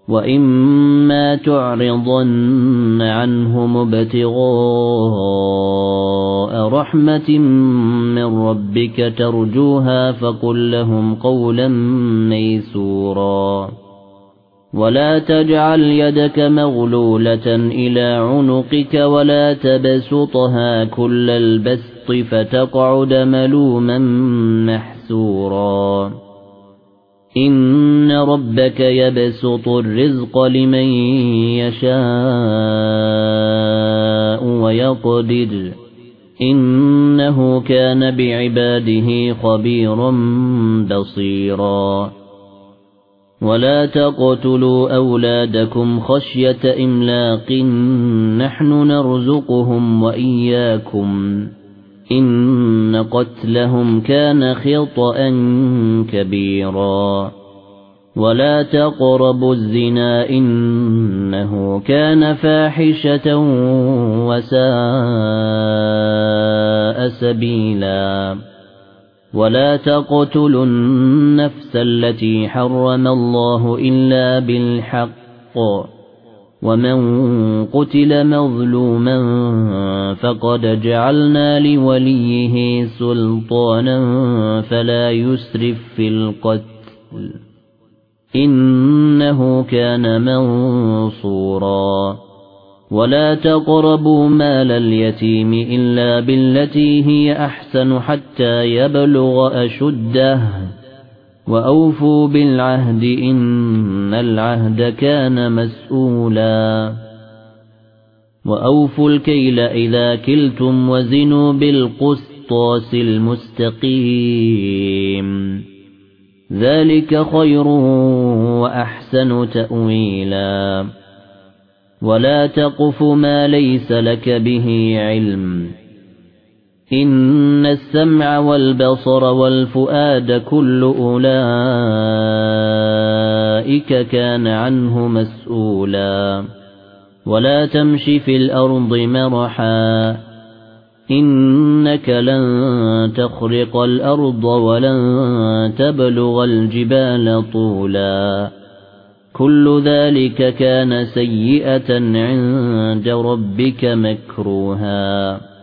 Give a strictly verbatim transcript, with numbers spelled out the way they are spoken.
وَإِمَّا تُعْرِضَنَّ عَنْهُمُ ابْتِغَاءَ رَحْمَةٍ مِّن رَّبِّكَ تَرْجُوهَا فَقُل لَّهُمْ قَوْلًا مَّيْسُورًا وَلَا تَجْعَلْ يَدَكَ مَغْلُولَةً إِلَى عُنُقِكَ وَلَا تَبْسُطْهَا كُلَّ الْبَسْطِ فَتَقْعُدَ مَلُومًا مَّحْسُورًا إِنَّ رَبَّكَ يَبْسُطُ الرِّزْقَ لِمَن يَشَاءُ وَيَقْدِرُ إِنَّهُ كَانَ بِعِبَادِهِ خَبِيرًا بَصِيرًا وَلَا تَقْتُلُوا أَوْلَادَكُمْ خَشْيَةَ إِمْلَاقٍ نَّحْنُ نَرْزُقُهُمْ وَإِيَّاكُمْ إِنَّ قَتْلَهُمْ كَانَ خِطْئًا كَبِيرًا وَلَا تَقْرَبُوا الزِّنَا إِنَّهُ كَانَ فَاحِشَةً وَسَاءَ سَبِيلًا وَلَا تَقْتُلُوا النَّفْسَ الَّتِي حَرَّمَ اللَّهُ إِلَّا بِالْحَقِّ وَمَن قُتِلَ مَظْلُومًا فَقَدْ جَعَلْنَا لِوَلِيِّهِ سُلْطَانًا فَلَا يُسْرِف فِّي الْقَتْلِ إِنَّهُ كَانَ مَنصُورًا وَلَا تَقْرَبُوا مَالَ الْيَتِيمِ إِلَّا بِالَّتِي هِيَ أَحْسَنُ حَتَّى يَبْلُغَ أَشُدَّهُ وَأَوْفُوا بِالْعَهْدِ إِنَّ الْعَهْدَ كَانَ مَسْئُولًا وَأَوْفُوا الْكَيْلَ إِذَا كِلْتُمْ وَزِنُوا بِالْقِسْطَاسِ الْمُسْتَقِيمِ ذَلِكَ خَيْرٌ وَأَحْسَنُ تَأْوِيلًا وَلَا تَقْفُ مَا لَيْسَ لَكَ بِهِ عِلْمٌ إِنَّ السَّمْعَ وَالْبَصَرَ وَالْفُؤَادَ كُلُّ أُولَئِكَ كَانَ عَنْهُ مَسْئُولًا وَلَا تَمْشِ فِي الْأَرْضِ مَرَحًا إِنَّكَ لَن تَخْرِقَ الْأَرْضَ وَلَن تَبْلُغَ الْجِبَالَ طُولًا كُلُّ ذَلِكَ كَانَ سَيِّئَةً عِندَ رَبِّكَ مَكْرُوهًا